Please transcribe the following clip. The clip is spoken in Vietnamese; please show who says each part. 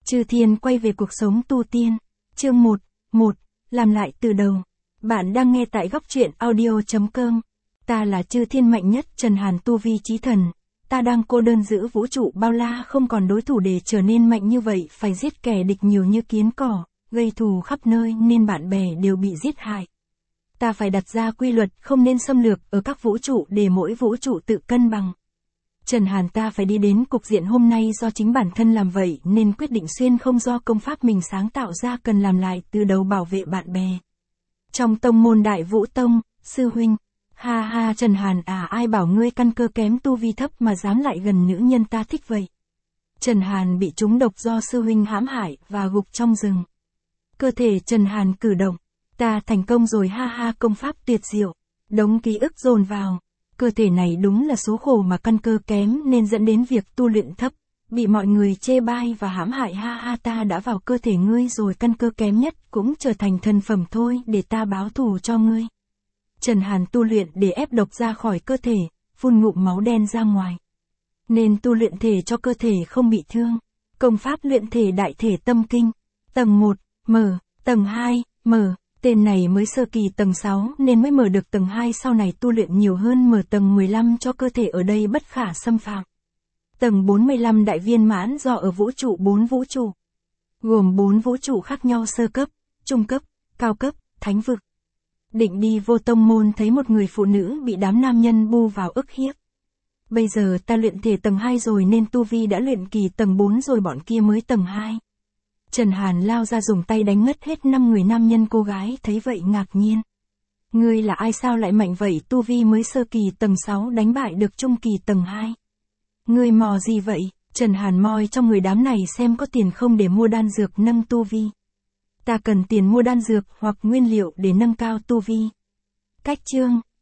Speaker 1: Chư Thiên quay về cuộc sống tu tiên. Chương 1. Làm lại từ đầu. Bạn đang nghe tại góc truyện audio.com. Ta là Chư Thiên mạnh nhất Trần Hàn tu vi chí thần. Ta đang cô đơn giữ vũ trụ bao la không còn đối thủ để trở nên mạnh như vậy, phải giết kẻ địch nhiều như kiến cỏ, gây thù khắp nơi nên bạn bè đều bị giết hại. Ta phải đặt ra quy luật không nên xâm lược ở các vũ trụ để mỗi vũ trụ tự cân bằng. Trần Hàn ta phải đi đến cục diện hôm nay do chính bản thân làm vậy nên quyết định xuyên không do công pháp mình sáng tạo ra, cần làm lại từ đầu bảo vệ bạn bè. Trong tông môn Đại Vũ Tông, sư huynh, ha Trần Hàn ai bảo ngươi căn cơ kém tu vi thấp mà dám lại gần nữ nhân ta thích vậy. Trần Hàn bị trúng độc do sư huynh hãm hại và gục trong rừng. Cơ thể Trần Hàn cử động, ta thành công rồi ha công pháp tuyệt diệu, đống ký ức dồn vào. Cơ thể này đúng là số khổ mà căn cơ kém nên dẫn đến việc tu luyện thấp, bị mọi người chê bai và hãm hại ha ta đã vào cơ thể ngươi rồi, căn cơ kém nhất cũng trở thành thần phẩm thôi để ta báo thù cho ngươi. Trần Hàn tu luyện để ép độc ra khỏi cơ thể, phun ngụm máu đen ra ngoài. Nên tu luyện thể cho cơ thể không bị thương. Công pháp luyện thể đại thể tâm kinh. Tầng 1, mở, tầng 2, mở. Tên này mới sơ kỳ tầng 6 nên mới mở được tầng 2, sau này tu luyện nhiều hơn mở tầng 15 cho cơ thể ở đây bất khả xâm phạm. Tầng 45 đại viên mãn do ở vũ trụ 4 vũ trụ. Gồm 4 vũ trụ khác nhau: sơ cấp, trung cấp, cao cấp, thánh vực. Định đi vô tông môn thấy một người phụ nữ bị đám nam nhân bu vào ức hiếp. Bây giờ ta luyện thể tầng 2 rồi nên tu vi đã luyện kỳ tầng 4 rồi, bọn kia mới tầng 2. Trần Hàn lao ra dùng tay đánh ngất hết 5 người nam nhân, cô gái thấy vậy ngạc nhiên. Ngươi là ai sao lại mạnh vậy, tu vi mới sơ kỳ tầng 6 đánh bại được trung kỳ tầng 2. Ngươi mò gì vậy? Trần Hàn moi trong người đám này xem có tiền không để mua đan dược nâng tu vi. Ta cần tiền mua đan dược hoặc nguyên liệu để nâng cao tu vi. Cách chương